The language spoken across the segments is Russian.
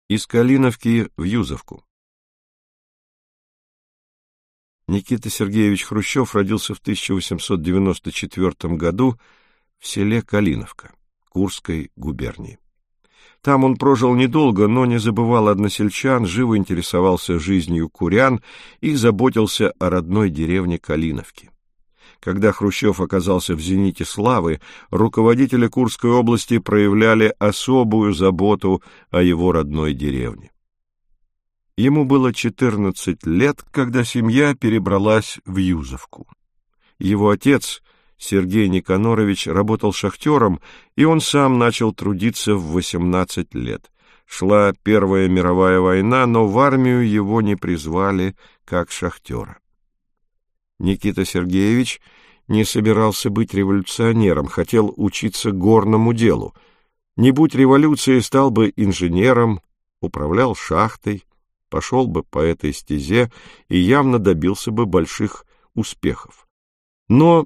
Из Калиновки в Юзовку. Никита Сергеевич Хрущев родился в 1894 году в селе Калиновка Курской губернии. Там он прожил недолго, но не забывал односельчан, живо интересовался жизнью курян и заботился о родной деревне Калиновки. Когда Хрущев оказался в зените славы, руководители Курской области проявляли особую заботу о его родной деревне. Ему было 14 лет, когда семья перебралась в Юзовку. Его отец, Сергей Никонорович, работал шахтером, и он сам начал трудиться в 18 лет. Шла Первая мировая война, но в армию его не призвали как шахтера. Никита Сергеевич не собирался быть революционером, хотел учиться горному делу. Не будь революции, стал бы инженером, управлял шахтой, пошел бы по этой стезе и явно добился бы больших успехов. Но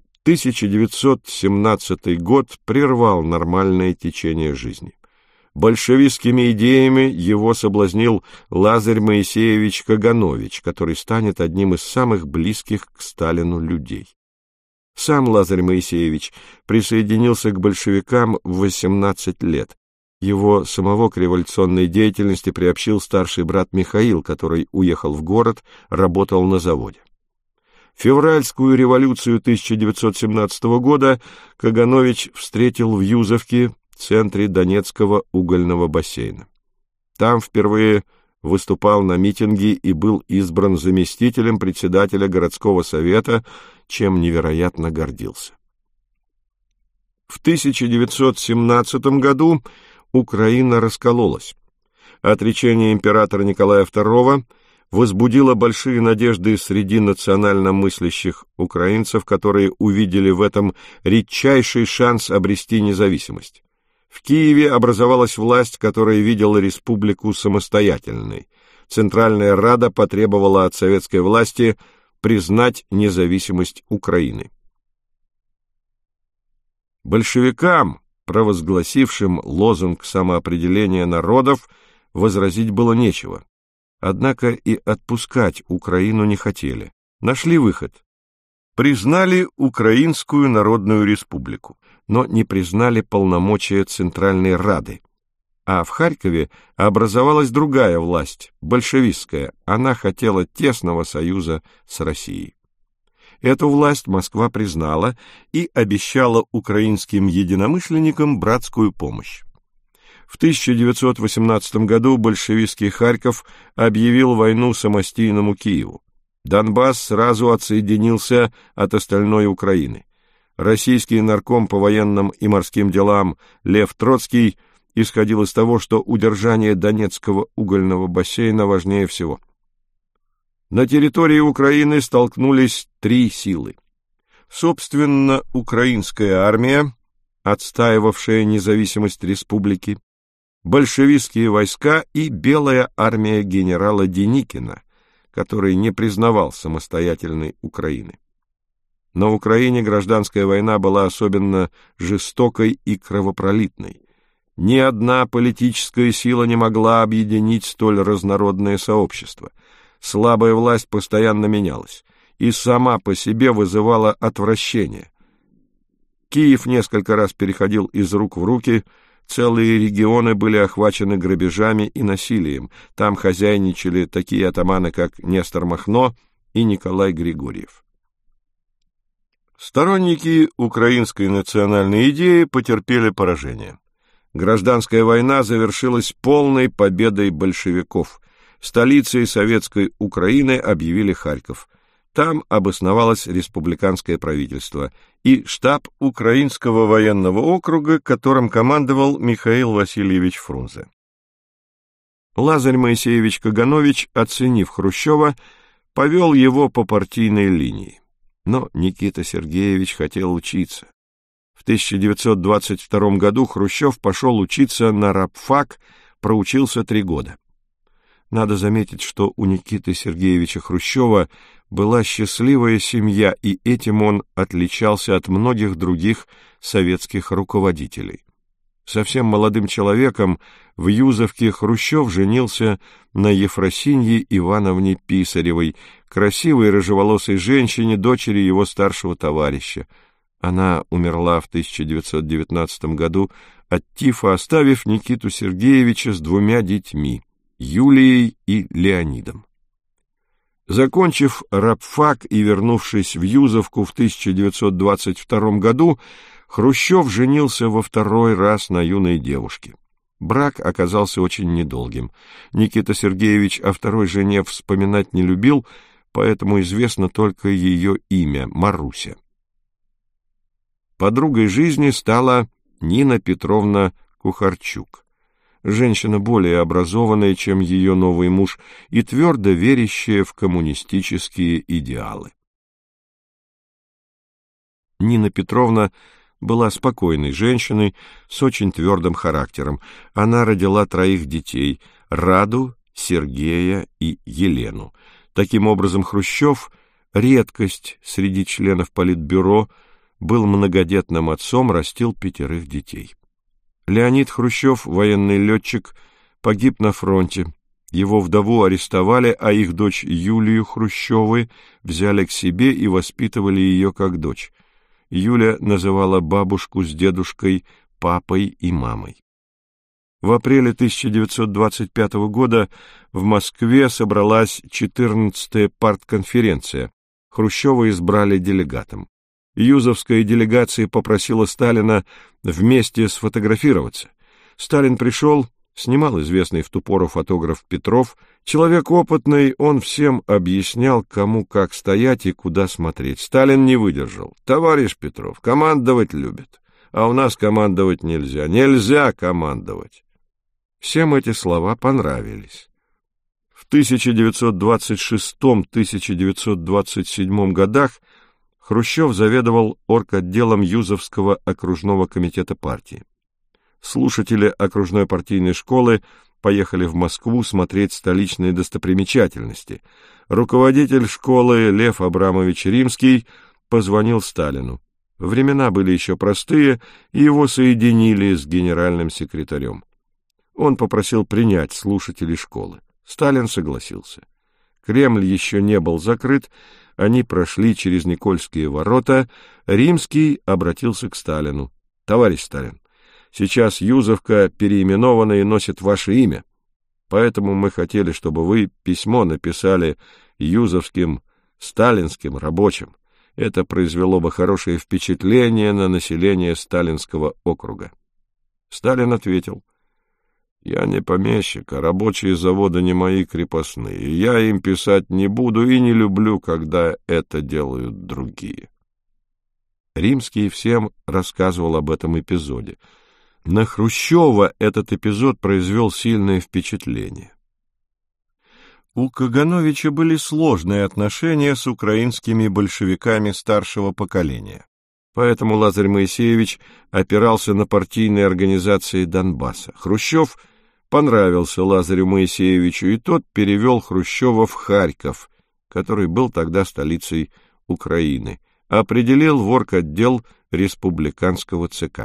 1917 год прервал нормальное течение жизни. Большевистскими идеями его соблазнил Лазарь Моисеевич Каганович, который станет одним из самых близких к Сталину людей. Сам Лазарь Моисеевич присоединился к большевикам в 18 лет. Его самого к революционной деятельности приобщил старший брат Михаил, который уехал в город, работал на заводе. Февральскую революцию 1917 года Каганович встретил в Юзовке, центре Донецкого угольного бассейна. Там впервые выступал на митинге и был избран заместителем председателя городского совета, чем невероятно гордился. В 1917 году Украина раскололась. Отречение императора Николая II возбудило большие надежды среди национально мыслящих украинцев, которые увидели в этом редчайший шанс обрести независимость. В Киеве образовалась власть, которая видела республику самостоятельной. Центральная Рада потребовала от советской власти признать независимость Украины. Большевикам, провозгласившим лозунг самоопределения народов, возразить было нечего. Однако и отпускать Украину не хотели. Нашли выход. Признали Украинскую Народную Республику, но не признали полномочия Центральной Рады. А в Харькове образовалась другая власть, большевистская. Она хотела тесного союза с Россией. Эту власть Москва признала и обещала украинским единомышленникам братскую помощь. В 1918 году большевистский Харьков объявил войну самостийному Киеву. Донбасс сразу отсоединился от остальной Украины. Российский нарком по военным и морским делам Лев Троцкий исходил из того, что удержание Донецкого угольного бассейна важнее всего. На территории Украины столкнулись три силы. Собственно, украинская армия, отстаивавшая независимость республики, большевистские войска и белая армия генерала Деникина, который не признавал самостоятельной Украины. На Украине гражданская война была особенно жестокой и кровопролитной. Ни одна политическая сила не могла объединить столь разнородное сообщество. Слабая власть постоянно менялась и сама по себе вызывала отвращение. Киев несколько раз переходил из рук в руки, целые регионы были охвачены грабежами и насилием. Там хозяйничали такие атаманы, как Нестор Махно и Николай Григорьев. Сторонники украинской национальной идеи потерпели поражение. Гражданская война завершилась полной победой большевиков. Столицей советской Украины объявили Харьков. Там обосновалось республиканское правительство и штаб Украинского военного округа, которым командовал Михаил Васильевич Фрунзе. Лазарь Моисеевич Каганович, оценив Хрущева, повел его по партийной линии. Но Никита Сергеевич хотел учиться. В 1922 году Хрущев пошел учиться на рабфак, проучился 3 года. Надо заметить, что у Никиты Сергеевича Хрущева была счастливая семья, и этим он отличался от многих других советских руководителей. Совсем молодым человеком в Юзовке Хрущев женился на Ефросинье Ивановне Писаревой, красивой рыжеволосой женщине, дочери его старшего товарища. Она умерла в 1919 году от тифа, оставив Никиту Сергеевича с 2 детьми – Юлией и Леонидом. Закончив рабфак и вернувшись в Юзовку в 1922 году, Хрущев женился во 2-й раз на юной девушке. Брак оказался очень недолгим. Никита Сергеевич о 2-й жене вспоминать не любил, поэтому известно только ее имя – Маруся. Подругой жизни стала Нина Петровна Кухарчук, женщина более образованная, чем ее новый муж, и твердо верящая в коммунистические идеалы. Нина Петровна была спокойной женщиной с очень твердым характером. Она родила 3 детей – Раду, Сергея и Елену. Таким образом, Хрущев, редкость среди членов Политбюро, был многодетным отцом, растил 5 детей. Леонид Хрущев, военный летчик, погиб на фронте. Его вдову арестовали, а их дочь Юлию Хрущевы взяли к себе и воспитывали ее как дочь. Юля называла бабушку с дедушкой папой и мамой. В апреле 1925 года в Москве собралась 14-я партконференция. Хрущева избрали делегатом. Юзовская делегация попросила Сталина вместе сфотографироваться. Сталин пришел, снимал известный в ту пору фотограф Петров. Человек опытный, он всем объяснял, кому как стоять и куда смотреть. Сталин не выдержал. «Товарищ Петров, командовать любит, а у нас командовать нельзя. Нельзя командовать!» Всем эти слова понравились. В 1926-1927 годах Хрущев заведовал орготделом Юзовского окружного комитета партии. Слушатели окружной партийной школы поехали в Москву смотреть столичные достопримечательности. Руководитель школы Лев Абрамович Римский позвонил Сталину. Времена были еще простые, и его соединили с генеральным секретарем. Он попросил принять слушателей школы. Сталин согласился. Кремль еще не был закрыт, они прошли через Никольские ворота. Римский обратился к Сталину. «Товарищ Сталин, сейчас Юзовка переименована и носит ваше имя, поэтому мы хотели, чтобы вы письмо написали юзовским сталинским рабочим. Это произвело бы хорошее впечатление на население Сталинского округа». Сталин ответил: «Я не помещик, а рабочие завода не мои крепостные. Я им писать не буду и не люблю, когда это делают другие». Римский всем рассказывал об этом эпизоде. На Хрущева этот эпизод произвел сильное впечатление. У Кагановича были сложные отношения с украинскими большевиками старшего поколения. Поэтому Лазарь Моисеевич опирался на партийные организации Донбасса. Хрущев понравился Лазарю Моисеевичу, и тот перевел Хрущева в Харьков, который был тогда столицей Украины, определил в орготдел республиканского ЦК.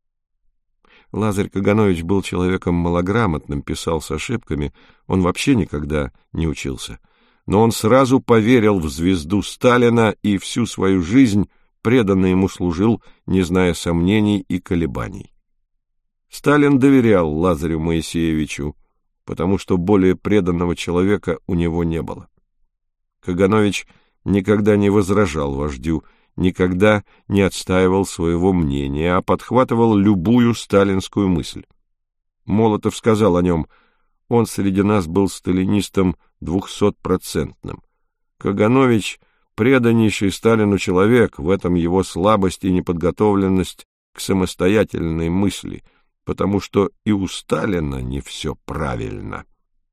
Лазарь Каганович был человеком малограмотным, писал с ошибками, он вообще никогда не учился. Но он сразу поверил в звезду Сталина и всю свою жизнь преданно ему служил, не зная сомнений и колебаний. Сталин доверял Лазарю Моисеевичу, потому что более преданного человека у него не было. Каганович никогда не возражал вождю, никогда не отстаивал своего мнения, а подхватывал любую сталинскую мысль. Молотов сказал о нем: он среди нас был сталинистом 200-процентным. Каганович — преданнейший Сталину человек, в этом его слабость и неподготовленность к самостоятельной мысли, потому что и у Сталина не все правильно.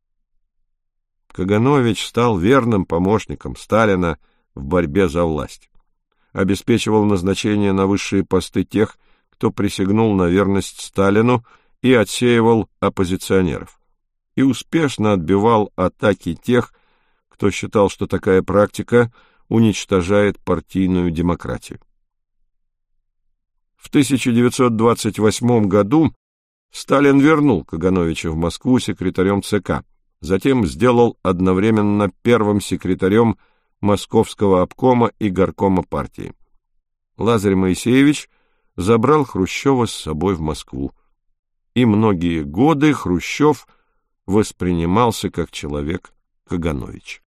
Каганович стал верным помощником Сталина в борьбе за власть. Обеспечивал назначение на высшие посты тех, кто присягнул на верность Сталину, и отсеивал оппозиционеров. И успешно отбивал атаки тех, кто считал, что такая практика уничтожает партийную демократию. В 1928 году Сталин вернул Кагановича в Москву секретарем ЦК, затем сделал одновременно первым секретарем Московского обкома и горкома партии. Лазарь Моисеевич забрал Хрущева с собой в Москву, и многие годы Хрущев воспринимался как человек Каганович.